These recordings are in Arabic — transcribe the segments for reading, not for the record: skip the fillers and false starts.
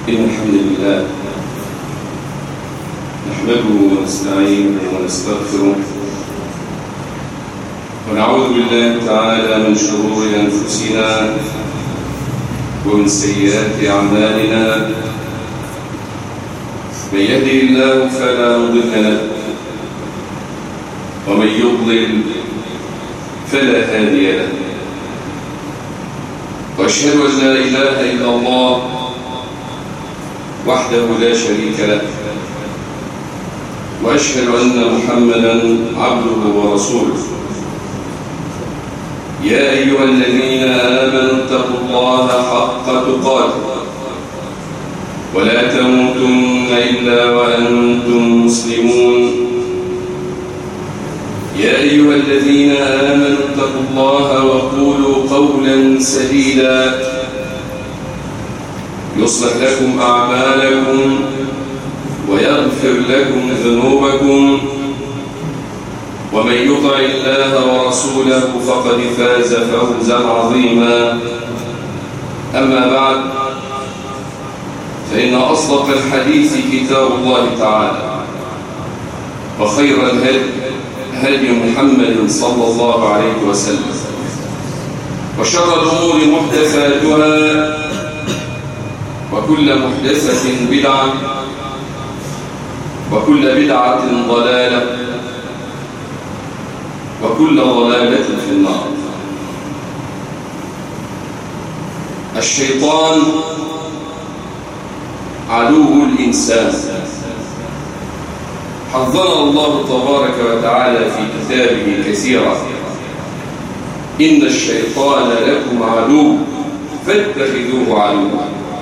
إن الحمد لله نحمده ونستعينه ونستغفره ونعوذ بالله تعالى من شرور أنفسنا ومن سيئات أعمالنا. من يهده الله فلا مضل له ومن يضلل فلا هادي له، وأشهد أن لا إله إلا الله وحده لا شريك له، وأشهد أن محمدًا عبده ورسوله. يا أيها الذين آمنوا اتقوا الله حق تقاته ولا تموتن إلا وأنتم مسلمون. يا أيها الذين آمنوا اتقوا الله وقولوا قولا سديدا يصلح لكم أعمالكم ويغفر لكم ذنوبكم، ومن يطع الله ورسوله فقد فاز فوزا عظيما. أما بعد، فإن أصدق الحديث كتاب الله تعالى، وخير الهدي هدي محمد صلى الله عليه وسلم، وشر الأمور محدثاتها، وكل محدثة بدعة، وكل بدعة ضلالة، وكل ضلالة في النار. الشيطان عدو الإنسان، حذرنا الله تبارك وتعالى في كتابه كثيرا: إن الشيطان لكم عدو فاتخذوه عدوا.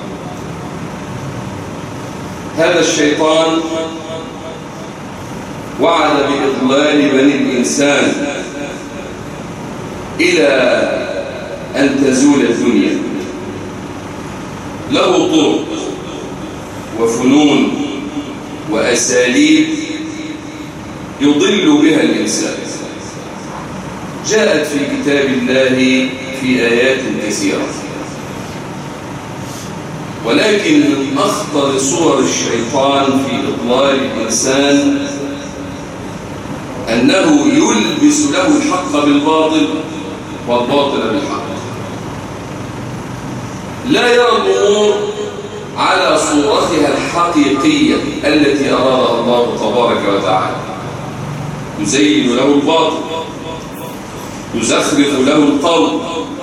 هذا الشيطان وعد بإضلال بني الإنسان إلى أن تزول الدنيا. له طرق وفنون وأساليب يضل بها الإنسان، جاءت في كتاب الله في آيات كثيرة. ولكن من أخطر صور الشيطان في إضلال الإنسان أنه يلبس له الحق بالباطل والباطل بالحق. لا يرى الأمور على صورتها الحقيقية التي أرادها الله تبارك وتعالى. يزين له الباطل، يزخرف له القول،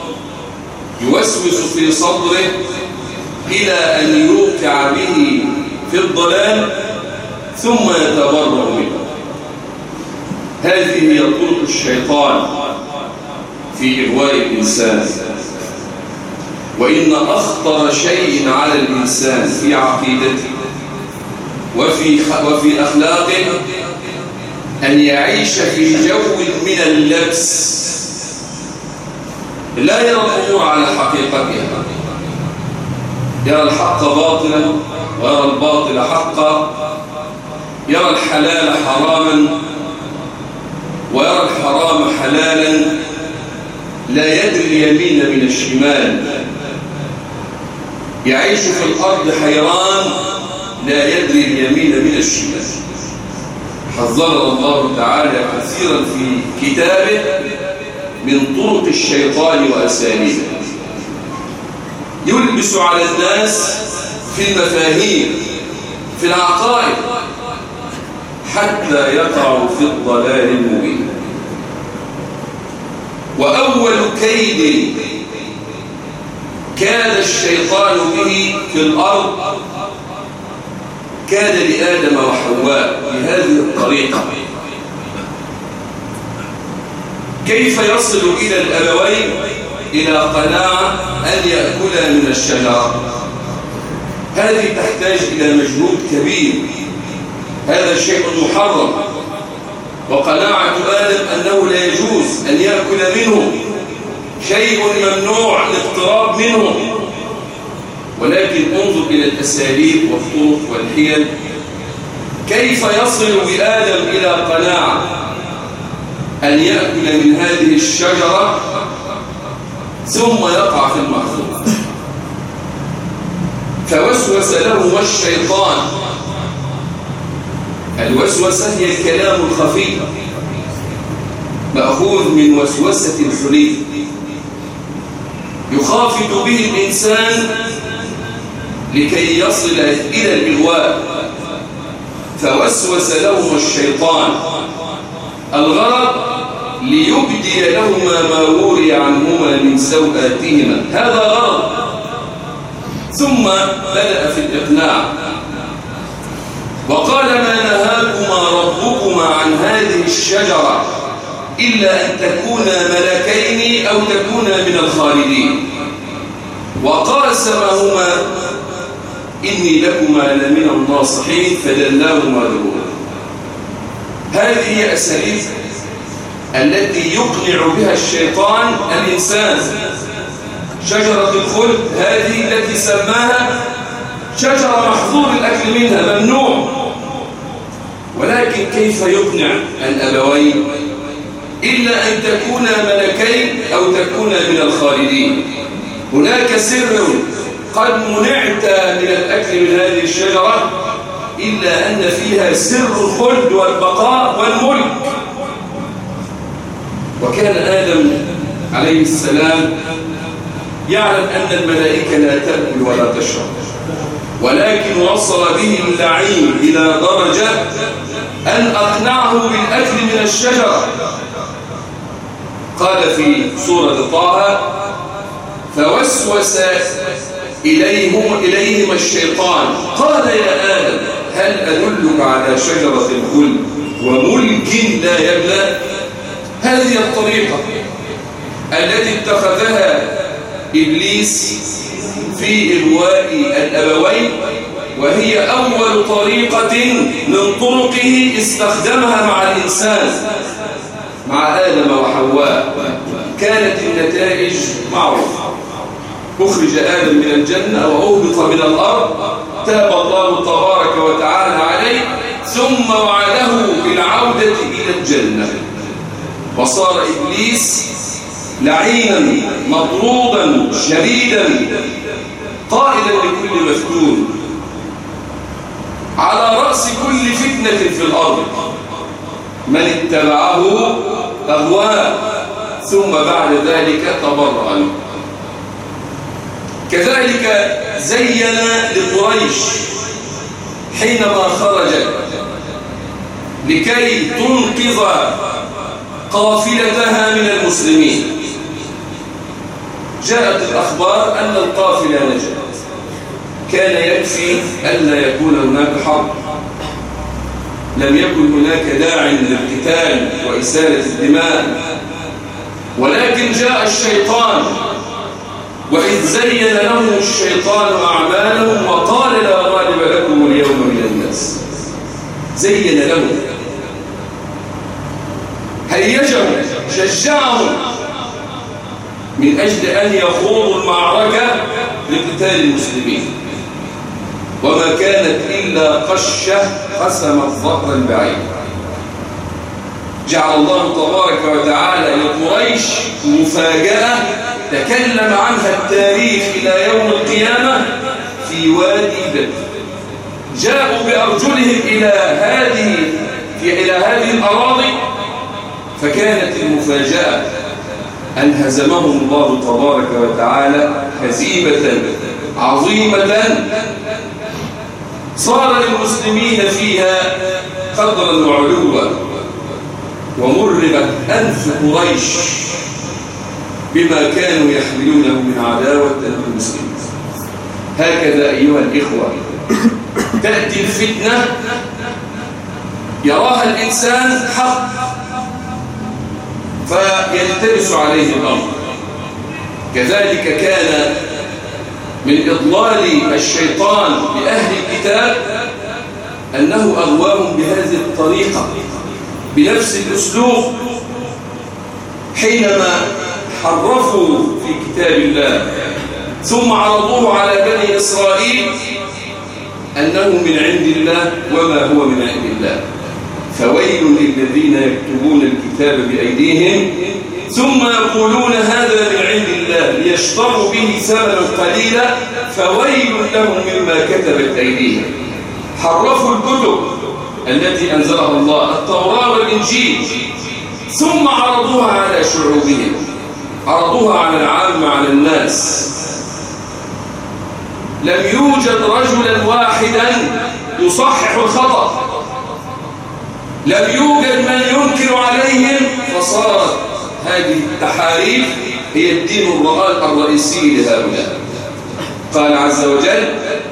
يوسوس في صدره إلى أن يوقع به في الضلال ثم يتبرأ منه. هذه هي طرق الشيطان في إغواء الإنسان. وإن أخطر شيء على الإنسان في عقيدته وفي أخلاقه أن يعيش في جو من اللبس، لا يرى الأمور على حقيقتها، يرى الحق باطلا ويرى الباطل حقا، يرى الحلال حراما ويرى الحرام حلالا، لا يدري اليمين من الشمال، يعيش في الأرض حيران لا يدري اليمين من الشمال. حذرنا الله تعالى كثيرا في كتابه من طرق الشيطان وأساليبه. يلبس على الناس في المفاهيم، في العقائد، حتى يقعوا في الضلال المبين. وأول كيد كاد الشيطان به في الأرض كاد لآدم وحواء بهذه الطريقة. كيف يصل إلى الأبوين إلى قناعة أن يأكلا من الشجرة؟ هذه تحتاج إلى مجهود كبير، هذا شيء محرم، وقناعة آدم أنه لا يجوز أن يأكل منه، شيء ممنوع الاقتراب منه. ولكن انظر إلى الأساليب والطرق والحيل، كيف يصل بآدم إلى قناعة أن يأكل من هذه الشجرة ثم يقع في المحظور. فوسوس لهما الشيطان. الوسوسة هي الكلام الخفي مأخوذ من وسوسة الحلي يخافت به الإنسان لكي يصل إلى الإغواء. فوسوس لهما الشيطان، الغرض ليبدي لهما ما وري عنهما من سوآتهما، هذا غرض. ثم بدأ في الإقناع وقال: ما نهاكما ربكما عن هذه الشجرة إلا أن تكونا ملكين أو تكونا من الخالدين. وقاسمهما إني لكما لمن الناصحين فدلاهما غرورا. هذه هي أساليب التي يقنع بها الشيطان الإنسان. شجرة الخلد هذه التي سماها شجرة محظور الأكل منها، ممنوع. ولكن كيف يقنع الأبوين إلا أن تكونا ملكين أو تكونا من الخالدين؟ هناك سر قد منعت من الأكل من هذه الشجرة إلا أن فيها سر الخلد والبقاء والملك. وكان آدم عليه السلام يعلم أن الملائكة لا تأكل ولا تشرب، ولكن وصل به اللعين إلى درجة أن أقنعه بالأكل من الشجرة. قال في سورة طه: فوسوس إليهما الشيطان قال يا آدم هل أدلك على شجرة الخلد وملك لا يبلى؟ هذه الطريقة التي اتخذها إبليس في إغواء الأبوين، وهي أول طريقة من طرقه استخدمها مع الإنسان، مع آدم وحواء. كانت النتائج معروفة: أخرج آدم من الجنة وأهبط من الأرض، تاب الله تبارك وتعالى عليه، ثم وعده بالعودة إلى الجنة. وصار إبليس لعينا مطرودا شديدا قائلا لكل مفتون على رأس كل فتنة في الأرض: من اتبعه أغواه، ثم بعد ذلك تبرأ له. كذلك زين لقريش حينما خرجت لكي تنقذ قافلتها من المسلمين، جاءت الأخبار أن القافلة نجت. كان يكفي ألا يكون هناك حرب، لم يكن هناك داع للقتال وإسالة الدماء، ولكن جاء الشيطان، وإذ زين لهم الشيطان أعمالهم وقال لا غالب لكم اليوم من الناس. زين لهم، هيجهم، شجعهم من أجل أن يخوضوا المعركة لقتال المسلمين. وما كانت إلا قشة قسمت ظهر البعير. جعل الله تبارك وتعالى لقريش مفاجأة تكلم عنها التاريخ إلى يوم القيامة في وادي بدر. جاءوا بأرجلهم إلى هذه الأراضي، فكانت المفاجأة أن هزمهم الله تبارك وتعالى هزيمة عظيمة صار للمسلمين فيها قدرا وعلوا، ومرغت أنف قريش بما كانوا يحملونه من عداوة للمسلمين. هكذا أيها الإخوة تأتي الفتنة يراها الإنسان حق فيلتبس عليه الأمر. كذلك كان من إضلال الشيطان لأهل الكتاب أنه أغواهم بهذه الطريقة بنفس الأسلوب حينما حرفوا في كتاب الله ثم عرضوه على بني إسرائيل أنه من عند الله وما هو من عند الله. فويل للذين يكتبون الكتاب بأيديهم ثم يقولون هذا من عند الله ليشتروا به ثمنا قليلا فويل لهم مما كتبت أيديهم. حرفوا الكتب التي أنزلها الله التوراة والإنجيل ثم عرضوها على شعوبهم، عرضوها على العامة على الناس. لم يوجد رجلا واحدا يصحح الخطأ، لم يوجد من ينكر عليهم، فصارت هذه التحاريف هي الدين الرئيسي لهؤلاء. قال عز وجل: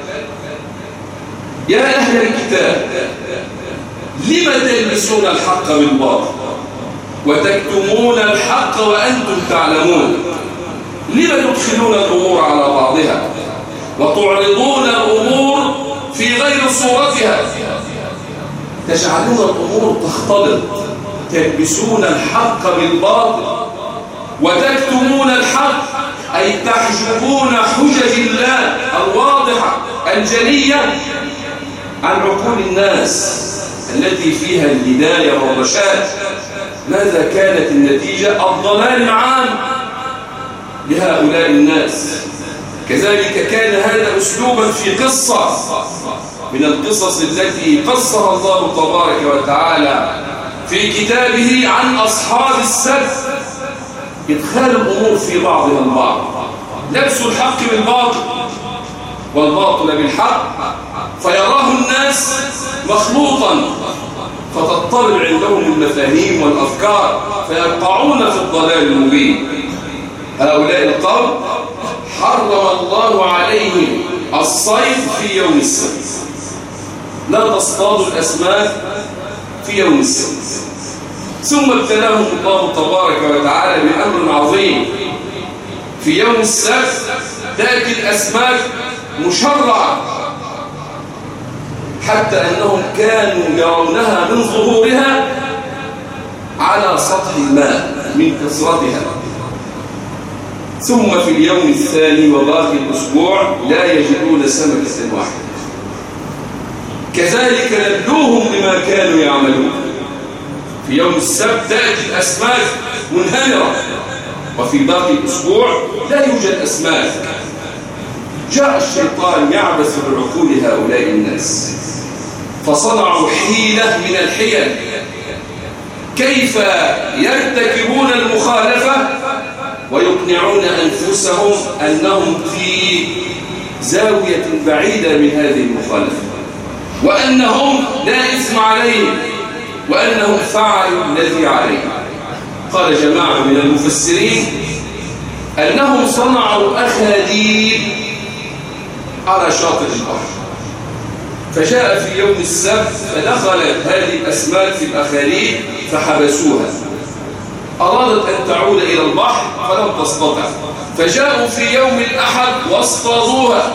يا أهل الكتاب لم تلبسون الحق بالباطل وتكتمون الحق وأنتم تعلمون؟ لم تدخلون الأمور على بعضها وتعرضون الأمور في غير صورتها؟ تجعلون الأمور تختلط، تلبسون الحق بالباطل وتكتمون الحق، أي تحجبون حجج الله الواضحة الجلية عن عقول الناس التي فيها الهداية والرشاد. ماذا كانت النتيجة؟ الضلال العام لهؤلاء الناس. كذلك كان هذا أسلوبا في قصة من القصص التي قصها الله تبارك وتعالى في كتابه عن أصحاب السبت، إدخال الأمور في بعضها البعض، لبس الحق بالباطل والباطل بالحق، فيراه الناس مخلوطا فتضطرب عندهم المفاهيم والأفكار فيقعون في الضلال المبين. هؤلاء القوم حرم الله عليهم الصيد في يوم السبت، لا تصطادوا الأسماك في يوم السبت. ثم ابتلاهم الله تبارك وتعالى بأمر عظيم: في يوم السبت تأتي الأسماك مشرعة، حتى أنهم كانوا يرونها من ظهورها على سطح الماء من كثرتها. ثم في اليوم الثاني وباقي الأسبوع لا يجدون سمكة واحدة. كذلك نبلوهم بما كانوا يعملون. في يوم السبت تأتي الأسماك منهمرة، وفي باقي الأسبوع لا يوجد أسماك. جاء الشيطان يعبث بعقول هؤلاء الناس، فصنعوا حيلة من الحيل كيف يرتكبون المخالفة ويقنعون أنفسهم أنهم في زاوية بعيدة من هذه المخالفة، وأنهم لا إثم عليهم، وأنهم فعلوا الذي عليهم. قال جماعة من المفسرين أنهم صنعوا أخاديد على شاطئ البحر، فجاء في يوم السبت فدخلت هذه الأسماك في الأخاديد فحبسوها، أرادت أن تعود إلى البحر فلم تستطع، فجاءوا في يوم الأحد واصطادوها.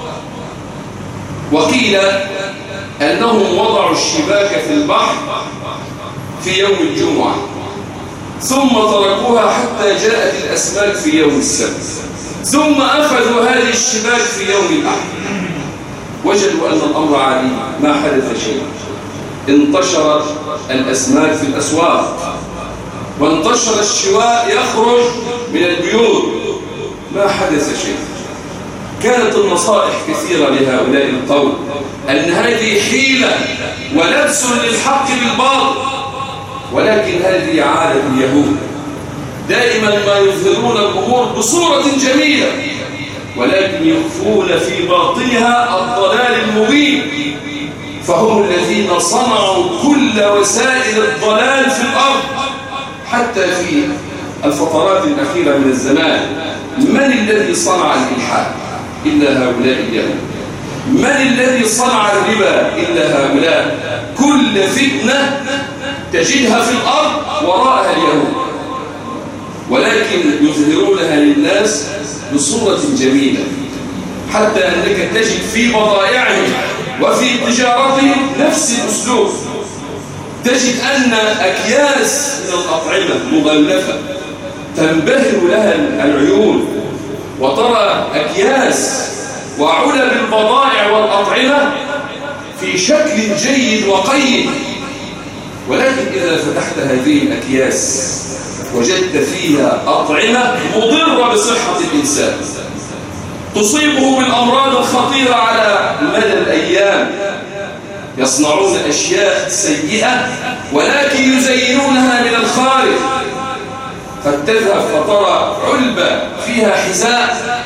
وقيل أنهم وضعوا الشباك في البحر في يوم الجمعة ثم تركوها حتى جاءت الأسماك في يوم السبت، ثم أخذوا هذه الشباك في يوم الأحد، وجدوا أن الأمر عادي، ما حدث شيء. انتشرت الأسماك في الأسواق، وانتشر الشواء يخرج من البيوت، ما حدث شيء. كانت النصائح كثيرة لهؤلاء القوم أن هذه حيلة ولبس للحق بالباطل، ولكن هذه عادة اليهود، دائما ما يظهرون الأمور بصورة جميلة ولكن يخفون في باطنها الضلال المبين. فهم الذين صنعوا كل وسائل الضلال في الأرض. حتى في الفترات الأخيرة من الزمان من الذي صنع الإلحاد إلا هؤلاء اليهود؟ من الذي صنع الربا إلا هؤلاء؟ كل فتنة تجدها في الأرض وراءها اليهود، ولكن يظهرونها للناس بصورة جميلة، حتى أنك تجد في بضائعهم وفي تجارتهم نفس الأسلوب. تجد أن أكياس من الأطعمة مغلفة تنبهر لها العيون، وترى أكياس وعلب البضائع والأطعمة في شكل جيد وقيم، ولكن إذا فتحت هذه الأكياس وجدت فيها أطعمة مضرة بصحة الإنسان، تصيبه بالأمراض الخطيرة على مدى الأيام. يصنعون أشياء سيئة ولكن يزينونها من الخارج. قد تذهب فترى علبة فيها حذاء،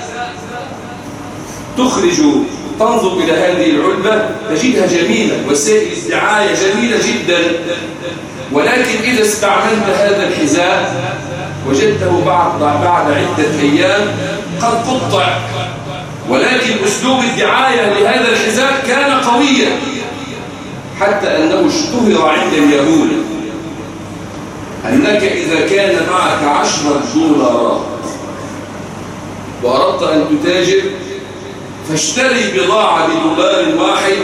تنظر إلى هذه العلبة تجدها جميلة، وسائل الدعاية جميلة جدا، ولكن إذا استعملت هذا الحذاء وجدته بعد عدة أيام قد قطع، ولكن أسلوب الدعاية لهذا الحذاء كان قويا حتى أنه اشتهر عند اليهود أنك إذا كان معك 10 دولارات وأردت أن تتاجر فاشتري بضاعة ب$1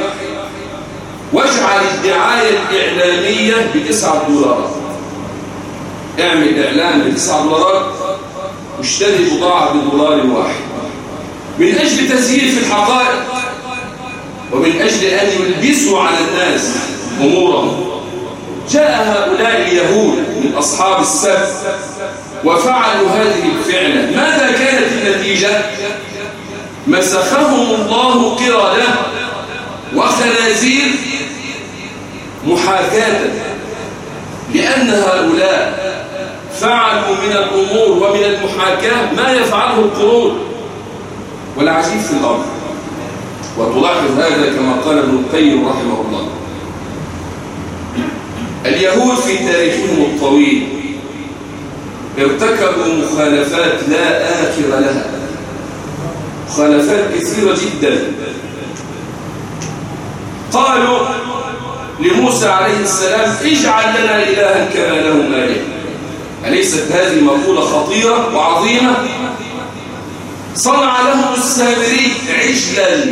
واجعل الدعاية الإعلامية ب9 دولارات. اعمل إعلان ب9 دولارات واشتري بضاعة ب$1 من أجل تزييف الحقائق ومن أجل أن يلبسوا على الناس أمورهم. جاء هؤلاء اليهود من أصحاب السبت وفعلوا هذه الفعلة. ماذا كانت النتيجة؟ مسخهم الله قردة وخنازير محاكاة، لأن هؤلاء فعلوا من الأمور ومن المحاكاة ما يفعله القرود. والعجيب في الأمر، وتلاحظ هذا كما قال ابن القيم رحمه الله، اليهود في تاريخهم الطويل ارتكبوا مخالفات لا آخر لها، مخالفات كثيرة جدا. قالوا لموسى عليه السلام اجعل لنا إلها كما لهم آلهة. أليست هذه مقولة خطيرة وعظيمة؟ صنع لهم السامري عجلا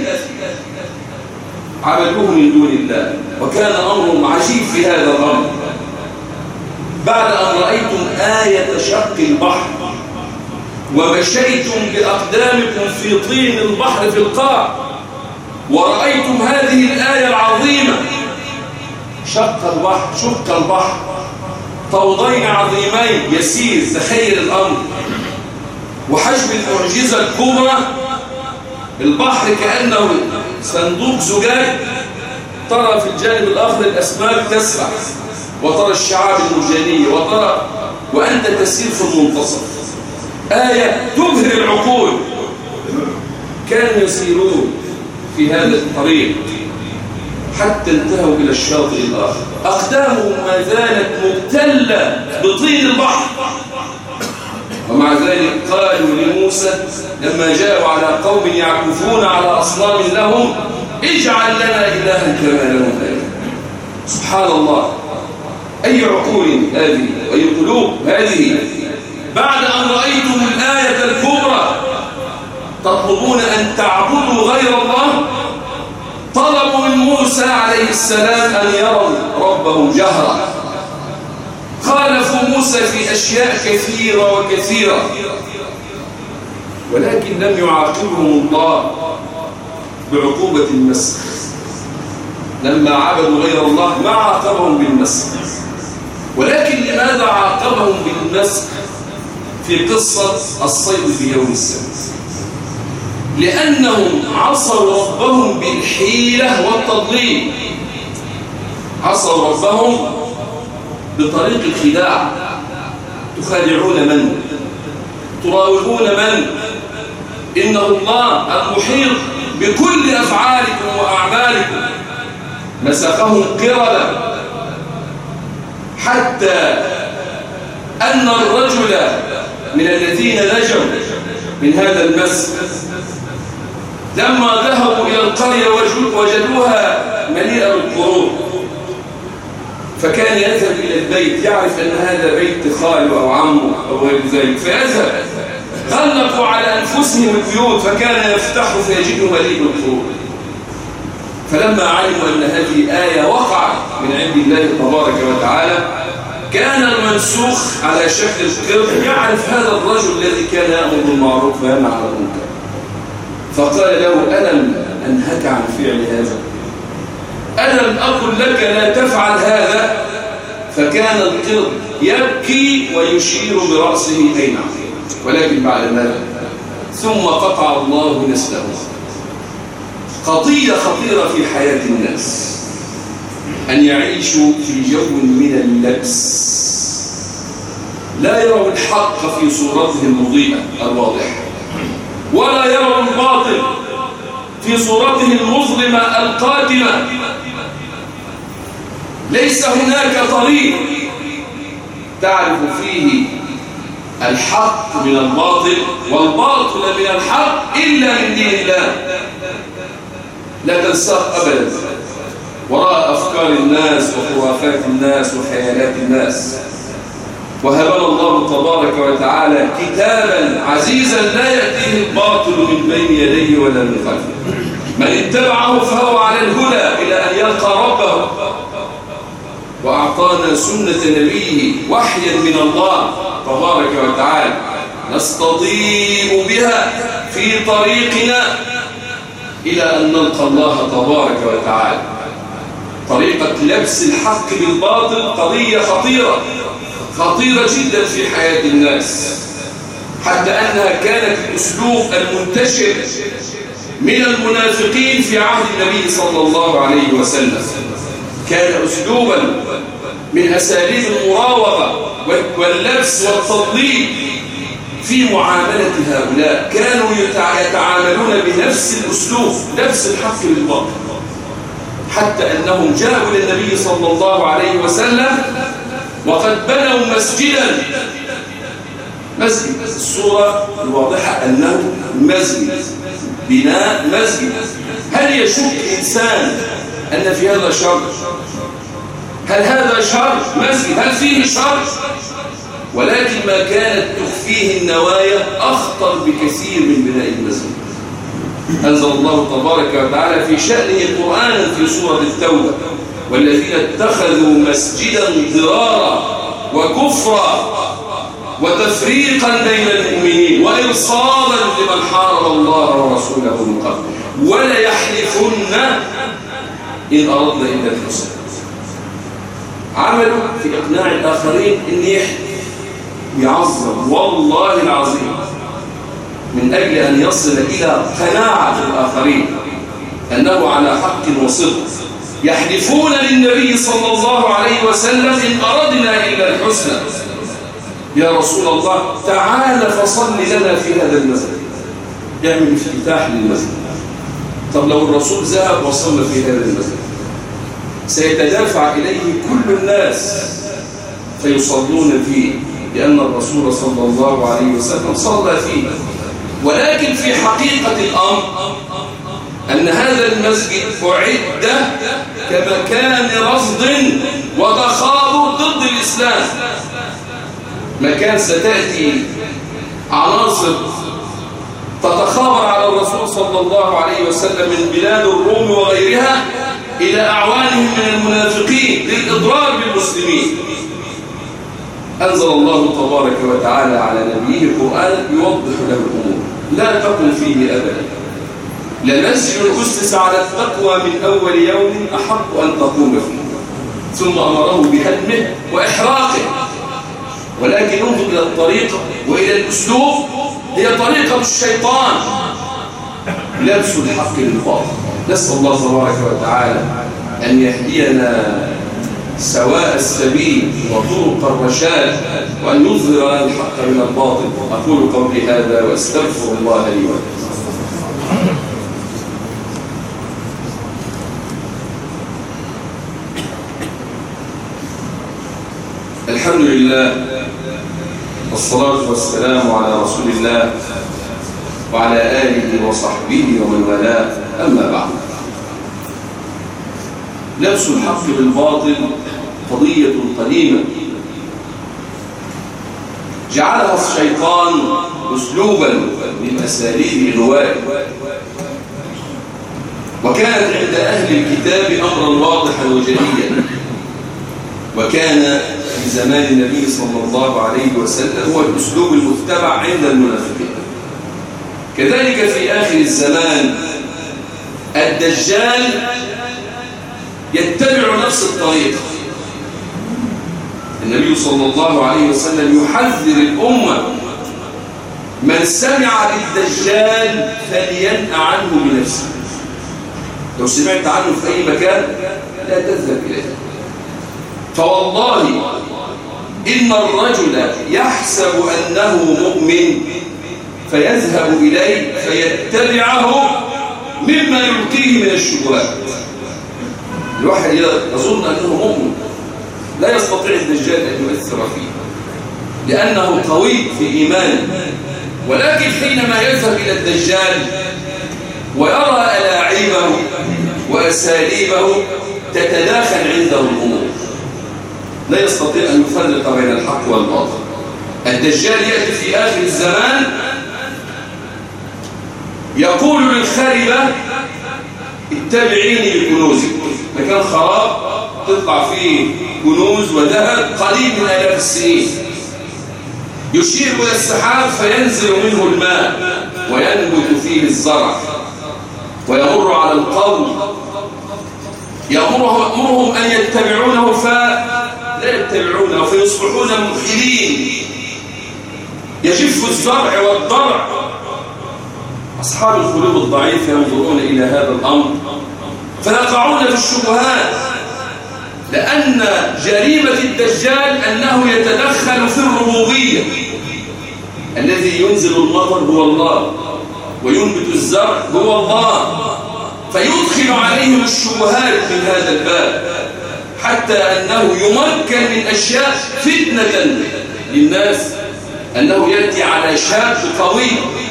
عبدوه من دون الله، وكان أمرهم عجيب في هذا الأمر. بعد أن رأيتم آية شق البحر ومشيتم بأقدامكم في طين البحر في القاع ورأيتم هذه الآية العظيمة، شق البحر طودين عظيمين يسير، تخيل الأمر، وحجم المعجزة الكبرى، البحر كأنه صندوق زجاج، ترى في الجانب الآخر الأسماك تسبح، وترى الشعاب المرجانية، وأنت تسير في المنتصف. آية تبهر العقول. كانوا يسيرون في هذا الطريق حتى انتهوا إلى الشاطئ الآخر، أقدامهم ما زالت مبتلة بطين البحر، ومع ذلك قالوا لموسى لما جاءوا على قوم يعكفون على أصنام لهم اجعل لنا إلها كما لهم آلهة. سبحان الله، أي عقول هذه وأي قلوب هذه! بعد أن رأيتم الآية الكبرى تطلبون أن تعبدوا غير الله. طلبوا من موسى عليه السلام أن يروا ربهم جهرا. خالفوا موسى في أشياء كثيرة وكثيرة، ولكن لم يعاقبهم الله بعقوبة المسخ. لما عبدوا غير الله ما عاقبهم بالمسخ، ولكن لماذا عاقبهم بالمسخ في قصة الصيد في يوم السبت؟ لأنهم عصوا ربهم بالحيلة والتضليل، عصوا ربهم بطريق الخداع. تخادعون من؟ تراودون من؟ إنه الله المحيط بكل أفعالكم وأعمالكم. مسخهم قردة حتى أن الرجل من الذين نجوا من هذا المسخ لما ذهبوا إلى القرية وجدوها مليئة بالقرود، فكان يذهب إلى البيت يعرف أن هذا بيت خاله أو عمه أو غير ذلك، فيذهب. غلقوا على أنفسهم البيوت فكان يفتح فيجده مليء بالقرود. فلما علموا أن هذه آية وقعت من عند الله تبارك وتعالى كان المنسوخ على شكل القرد يعرف هذا الرجل الذي كان يأمر بالمعروف وينهى عن المنكر، فقال له ألم أنهك عن فعل هذا؟ ألم أقل لك لا تفعل هذا؟ فكان القرد يبكي ويشير برأسه أي نعم، ولكن بعد ذلك ثم قطع الله نسله. قضية خطيرة في حياة الناس أن يعيشوا في جو من اللبس، لا يروا الحق في صورته المضيئة الواضحة، ولا يروا الباطل في صورته المظلمة القاتمة. ليس هناك طريق تعرف فيه الحق من الباطل والباطل من الحق إلا من دين الله. لا تنساق أبدا وراء أفكار الناس وخرافات الناس وخيالات الناس. وهبنا الله تبارك وتعالى كتابا عزيزا لا يأتيه الباطل من بين يديه ولا من خلفه، من اتبعه فهو على الهدى إلى أن يلقى ربه. وأعطانا سنة نبيه وحيا من الله تبارك وتعالى نستضيء بها في طريقنا إلى أن نلقى الله تبارك وتعالى. طريقة لبس الحق بالباطل قضية خطيرة جدا في حياة الناس، حتى أنها كانت الأسلوب المنتشر من المنافقين في عهد النبي صلى الله عليه وسلم. كان أسلوبا من أساليب المراوغة واللبس والتضليل في معاملة هؤلاء. كانوا يتعاملون بنفس الأسلوب، لبس الحق بالباطل، حتى أنهم جاءوا إلى النبي صلى الله عليه وسلم وقد بنوا مسجد. الصورة الواضحة أنه مسجد، بناء مسجد. هل يشك إنسان أن في هذا شر؟ هل هذا شر؟ مسجد هل فيه شر؟ ولكن ما كانت تخفيه النوايا أخطر بكثير من بناء المسجد. أنزل الله تبارك وتعالى في شأنه قرآنا في سورة التوبة: والذين اتخذوا مسجدا ضرارا وكفرا وتفريقا بين المؤمنين وإرصادا لمن حارب الله ورسوله من قبل ولا يحلفن إن أردنا إلا الحسنى. عملوا في إقناع الآخرين إن يحلف يعظم والله العظيم من أجل أن يصل إلى قناعة الآخرين أنه على حق وصدق. يحلفون للنبي صلى الله عليه وسلم إن أردنا إلا الحسنى. يا رسول الله تعال فصل لنا في هذا المسجد، يعمل افتتاح للمسجد. طب لو الرسول ذهب وصلنا في هذا المسجد سيتدافع إليه كل الناس فيصلون فيه، لأن الرسول صلى الله عليه وسلم صلى فيه. ولكن في حقيقة الأمر أن هذا المسجد أعد كمكان رصد وتخابر ضد الإسلام، مكان ستأتي عناصر تتخابر على الرسول صلى الله عليه وسلم من بلاد الروم وغيرها إلى أعوانهم من المنافقين للإضرار بالمسلمين. أنزل الله تبارك وتعالى على نبيه قرآن يوضح له الأمور: لا تقل فيه أبدا، لمسجد أسس على التقوى من أول يوم أحق أن تقوم فيه. ثم أمره بهدمه وإحراقه. ولكن انظر إلى الطريقة وإلى الأسلوب، هي طريقة الشيطان، لبس الحق للباطل. نسأل الله تبارك وتعالى أن يهدينا سواء السبيل وطرق الرشاد، وأن يظهر لنا الحق من الباطل. أقول قولي هذا وأستغفر الله لي ولكم. الحمد لله والصلاة والسلام على رسول الله وعلى آله وصحبه ومن والاه، أما بعد. لبس الحق بالباطل قضية قديمة جعلها الشيطان أسلوبا من أساليب الغواء، وكانت عند أهل الكتاب أمرا واضحا وجليا، وكان في زمان النبي صلى الله عليه وسلم هو الأسلوب المتبع عند المنافقين. كذلك في آخر الزمان الدجال يتبع نفس الطريقة، النبي صلى الله عليه وسلم يحذر الأمة: من سمع بالدجال فلينأ عنه بنفسه. لو سمعت عنه في أي مكان لا تذهب إليه، فوالله إن الرجل يحسب أنه مؤمن فيذهب إليه فيتبعه مما يلقيه من الشبهات. الواحد يظن أنه مؤمن، لا يستطيع الدجال أن يؤثر فيه لأنه قوي في إيمانه، ولكن حينما يذهب إلى الدجال ويرى ألاعيبه وأساليبه تتداخل عنده الأمور، لا يستطيع أن يفرق بين الحق والباطل. الدجال يأتي في آخر الزمان يقول للخاربة: اتبعيني بكنوزك. مكان خراب تطلع فيه كنوز وذهب قليل من آلاف السنين، يشير إلى السحاب فينزل منه الماء وينبت فيه الزرع ويمر على القوم، يأمرهم أن يتبعونه فلا يتبعونه فيصبحون مبخلين، يجف الزرع والضرع. أصحاب القلوب الضعيفة ينظرون إلى هذا الأمر فيقعون في الشبهات، لأن جريمة الدجال أنه يتدخل في الربوبية. الذي ينزل المطر هو الله وينبت الزرع هو الله، فيدخل عليهم الشبهات من هذا الباب حتى أنه يمكن من أشياء فتنة للناس، أنه يأتي على شاب قوي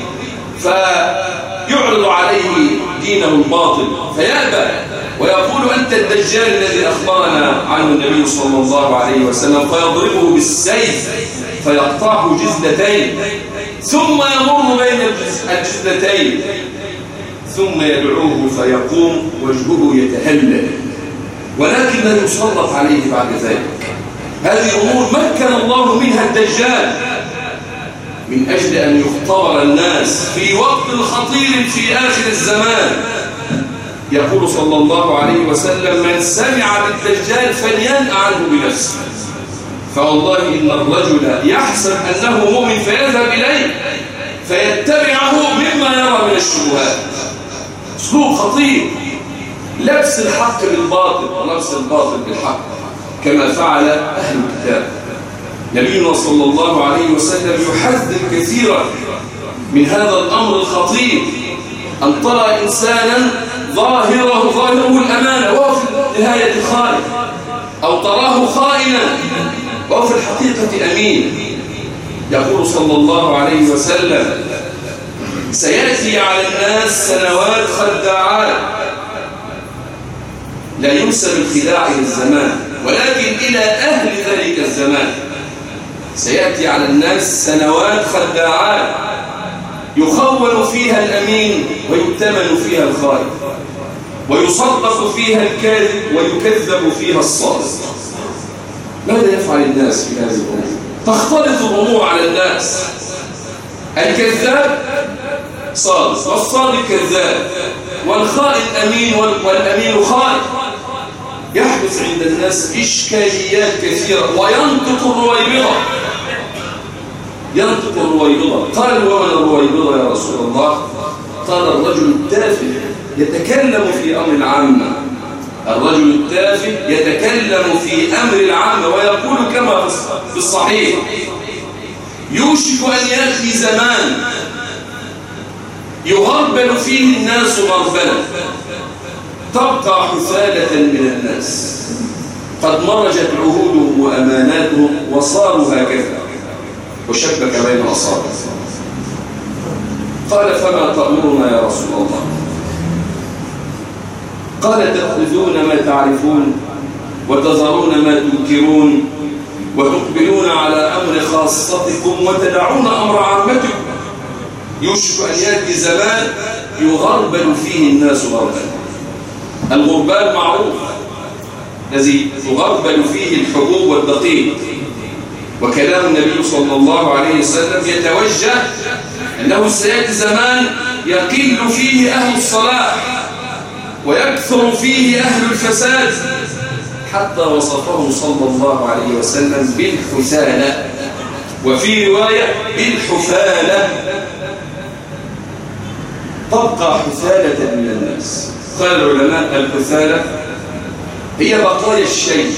فيعرض عليه دينه الباطل فيأبى ويقول: أنت الدجال الذي أخبرنا عنه النبي صلى الله عليه وسلم، فيضربه بالسيف فيقطعه جزلتين ثم يمر بين الجزلتين ثم يدعوه فيقوم وجهه يتهلل، ولكن لا يسلط عليه بعد ذلك. هذه أمور مكن الله منها الدجال من أجل أن يختبر الناس في وقت خطير في آخر الزمان. يقول صلى الله عليه وسلم: من سمع بالدجال فلينأ عنه بنفسه. فوالله إن الرجل يحسب أنه مؤمن فيذهب إليه فيتبعه مما يرى من الشبهات. أسلوب خطير، لبس الحق بالباطل ولبس الباطل بالحق كما فعل أهل الكتاب. نبينا صلى الله عليه وسلم يحذر كثيرا من هذا الأمر الخطير، أن ترى إنسانا ظاهره الأمانة وهو في نهاية خائن، أو تراه خائنا وهو في الحقيقة أمين. يقول صلى الله عليه وسلم: سيأتي على الناس سنوات خداعات، لا ينسب الخداع إلى الزمان ولكن إلى أهل ذلك الزمان. سيأتي على الناس سنوات خداعات يخون فيها الأمين ويؤتمن فيها الخائن، ويصدق فيها الكاذب ويكذب فيها الصادق. ماذا يفعل الناس في هذه الأمور؟ تختلط الأمور على الناس، الكذاب صادق والصادق كذاب والخائن أمين والأمين خائن. يحدث عند الناس إشكاليات كثيرة وينطق الرويبضة. قال: ومن الرويبضة يا رسول الله؟ قال: الرجل التافه يتكلم في أمر العامة. الرجل التافه يتكلم في أمر العامة ويقول كما في الصحيح: يوشك أن يأتي زمان يغربل فيه الناس غربلا تبقى حثالة من الناس، قد مرجت عهودهم وأماناتهم وصاروا هكذا، وشبك بين أصابع. قال: فما تأمرنا يا رسول الله؟ قال: تأخذون ما تعرفون وتذرون ما تنكرون وتقبلون على أمر خاصتكم وتدعون أمر عامتكم. يوشك أن يأتي زمان يغربل فيه الناس غربلا. الغربال معروف، الذي تغربل فيه الحبوب والدقيق. وكلام النبي صلى الله عليه وسلم يتوجه أنه سيأتي زمان يقل فيه أهل الصلاح ويكثر فيه أهل الفساد، حتى وصفه صلى الله عليه وسلم بالحثالة، وفي رواية بالحفالة. تبقى حثالة من الناس. قال العلماء الحثالة هي بقايا الشيء.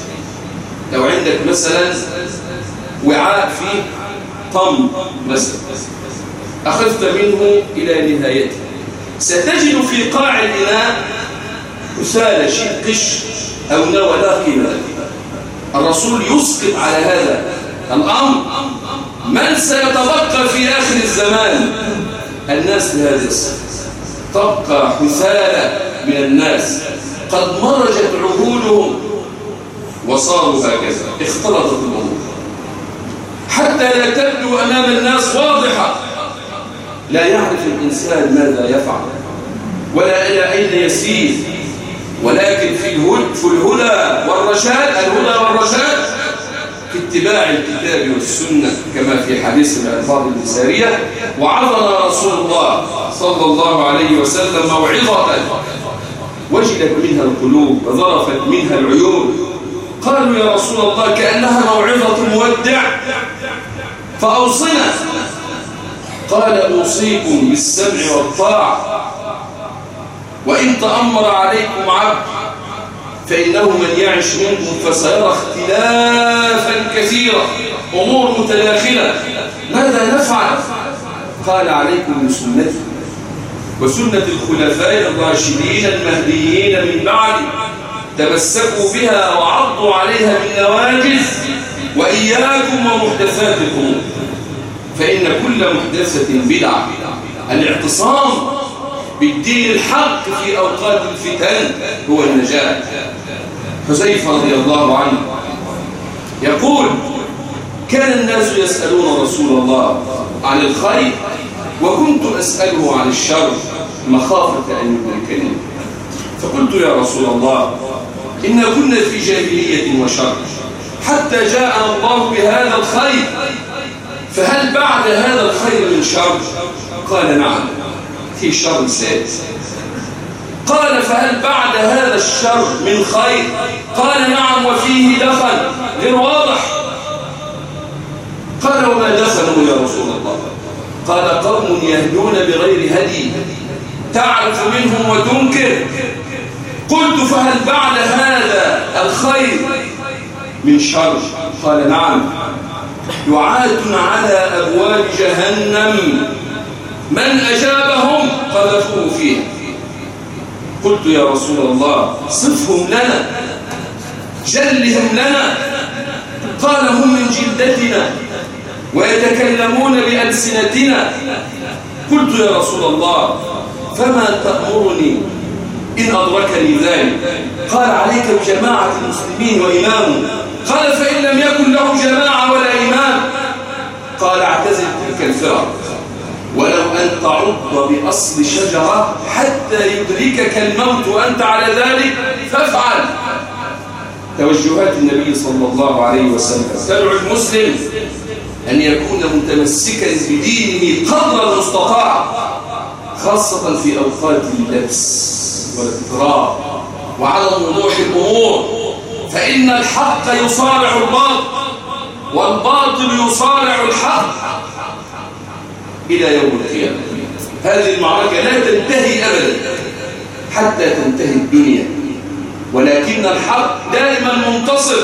لو عندك مثلا وعاء فيه طم مثلا، أخذت منه إلى نهايته، ستجد في قاع الإناء حثالة، شيء قش أو نوى لا قيمة له. الرسول يسقط على هذا الأمر من سيتبقى في آخر الزمان. الناس بهذه الصفة تبقى حثالة من الناس، قد مرجت عهودهم وصاروا هكذا، اختلطت الأمور حتى لا تبدو أمام الناس واضحة. لا يعرف الإنسان ماذا يفعل ولا إلى أين يسير، ولكن في الهدى والرشاد في اتباع الكتاب والسنة، كما في حديث الألفاظ النسارية: وعظنا رسول الله صلى الله عليه وسلم موعظة وجلت منها القلوب وظرفت منها العيون. قالوا يا رسول الله كأنها موعظة مودع، فأوصنا. قال أوصيكم بالسمع والطاعة، وإن تأمر عليكم عبد فإنه من يعش منكم فسيرى اختلافا كثيرا، أمور متداخلة، ماذا نفعل؟ قال عليكم بسنتي وسنة الخلفاء الراشدين المهديين من بعدي، تمسكوا بها وعضوا عليها بالنواجذ، وإياكم ومحدثات الأمور، فإن كل محدثة بدعة. الاعتصام بالدين الحق في أوقات الفتن هو النجاة. حذيفة رضي الله عنه يقول: كان الناس يسألون رسول الله عن الخير وكنت أسأله عن الشر مخافة أن يدركني، فقلت يا رسول الله إنا كنا في جاهلية وشر حتى جاءنا الله بهذا الخير، فهل بعد هذا الخير من شر؟ قال نعم، في شر ساد. قال فهل بعد هذا الشر من خير؟ قال نعم، وفيه دخل غير واضح. قال وما دخلوا يا رسول الله؟ قال قوم يهدون بغير هدي تعرف منهم وتنكر. قلت فهل بعد هذا الخير من شر؟ قال نعم، دعاة على أبواب جهنم من أجابهم قذفوه فيها. قلت يا رسول الله صفهم لنا، جلهم لنا. قال هم من جلدتنا ويتكلمون بألسنتنا. قلت يا رسول الله فما تأمرني إن أدركني ذلك؟ قال عليك بجماعة المسلمين وإمامهم. قال فإن لم يكن له جماعة ولا إمام؟ قال اعتزل تلك الفرق، ولو أن تعض بأصل شجرة حتى يدركك الموت وأنت على ذلك فافعل. توجهات النبي صلى الله عليه وسلم تدعو المسلم أن يكون متمسكا بدينه قدر المستطاع، خاصة في أوقات اللبس والاضطراب وعدم وضوح الأمور، فإن الحق يصارع الباطل والباطل يصارع الحق إلى يوم القيامة. هذه المعركة لا تنتهي أبدا حتى تنتهي الدنيا، ولكن الحق دائما منتصر،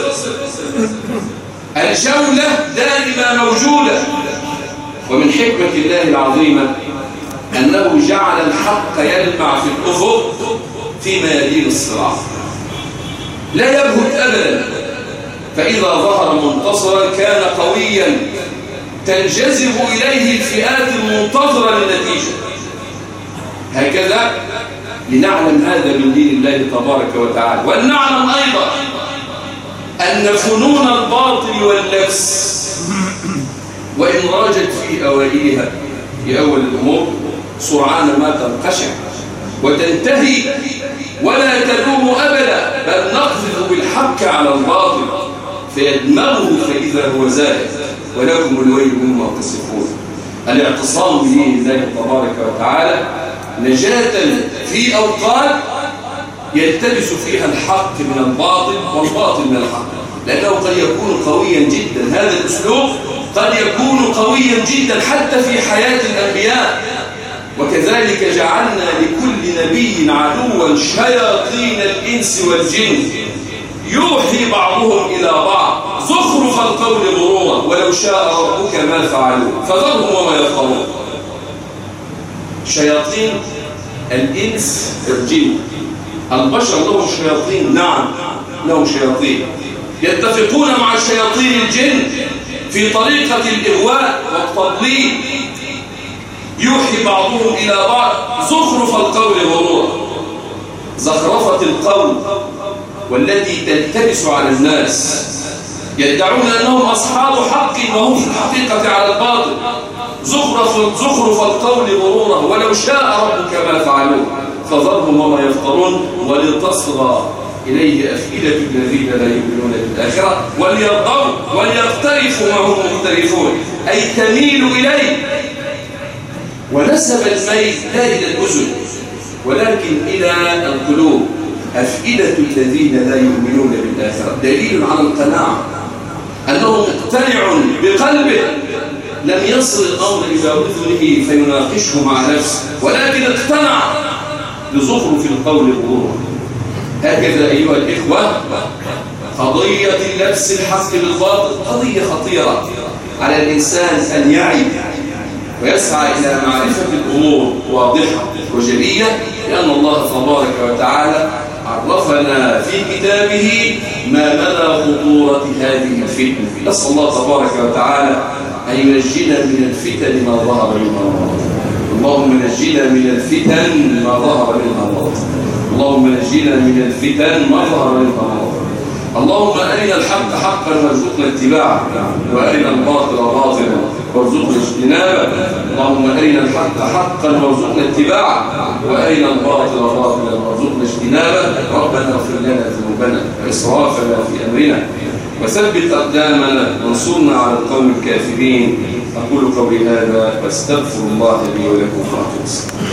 الجولة دائما موجودة. ومن حكمة الله العظيمة أنه جعل الحق يلمع في الأفق في ميادين الصراع، لا يبهت أبدا، فإذا ظهر منتصرا كان قويا تنجذب إليه الفئات المنتظرة للنتيجة. هكذا لنعلم هذا من دين الله تبارك وتعالى، ولنعلم أيضا أن فنون الباطل واللبس وإن راجت في أوائلها في أول الأمور سرعان ما تنقشع وتنتهي ولا تدوم أبدا، بل نقذف بالحق على الباطل فيدمغه فإذا هو زاهد ولكم الويل مما تصفون. الاعتصام بدين الله تبارك وتعالى نجاة في أوقات يلتبس فيها الحق من الباطل والباطل من الحق، لأنه قد يكون قويا جدا. هذا الأسلوب قد يكون قويا جدا حتى في حياة الأنبياء. وكذلك جعلنا لكل نبي عدوا شياطين الإنس والجن يوحي بعضهم إلى بعض زخرف القول غرورا ولو شاء ربك ما فعلوا فذرهم وما يفترون. شياطين الإنس والجن، البشر لهم شياطين، نعم لهم شياطين، يتفقون مع شياطين الجن في طريقة الإغواء والتضليل، يوحي بعضهم إلى بعض زخرف القول غرورا. زخرفة القول والتي تلتبس على الناس، يدعون أنهم أصحاب حق وهم في الحقيقة على الباطل. زخرف القول غرورا ولو شاء ربك ما فعلوه فذرهم وما يفترون ولتصغى إليه أفئدة الذين لا يؤمنون بالآخرة وليرضوا وليقترفوا ما هم مقترفون، أي تميل إليه. ونسب الميل لا إلى الأذن ولكن إلى القلوب. أفئدة الذين لا يؤمنون بالآخرة دليل على القناعة، أنه مقتنع بقلبه، لم يصل الأمر إلى أذنه فيناقشه مع نفسه، ولكن اقتنع بزخرف القول غرورا. هكذا أيها الإخوة قضية لبس الحق بالباطل قضية خطيرة على الإنسان أن يعي ويسعى إلى معرفة الأمور واضحة وجلية، لأن الله تبارك وتعالى عرفنا في كتابه ما مدى خطورة هذه الفتنة. نسأل الله تبارك وتعالى أن ينجينا من الفتن ما ظهر منها وبطن. اللهم نجينا من الفتن ما ظهر منها وبطن. اللهم نجينا من الفتن ما ظهر منها وبطن. اللهم أرنا الحق حقا وارزقنا اتباعه، وأرنا الباطل باطلا وارزقنا اجتنابه. اللهم أرنا الحق حقا وارزقنا اتباعه، وأرنا الباطل باطلا وارزقنا اجتنابه. ربنا اغفر لنا ذنوبنا وإسرافنا في أمرنا وثبت أقدامنا وانصرنا على القوم الكافرين. أقول قولي هذا واستغفر الله لي ولكم فاستغفروه.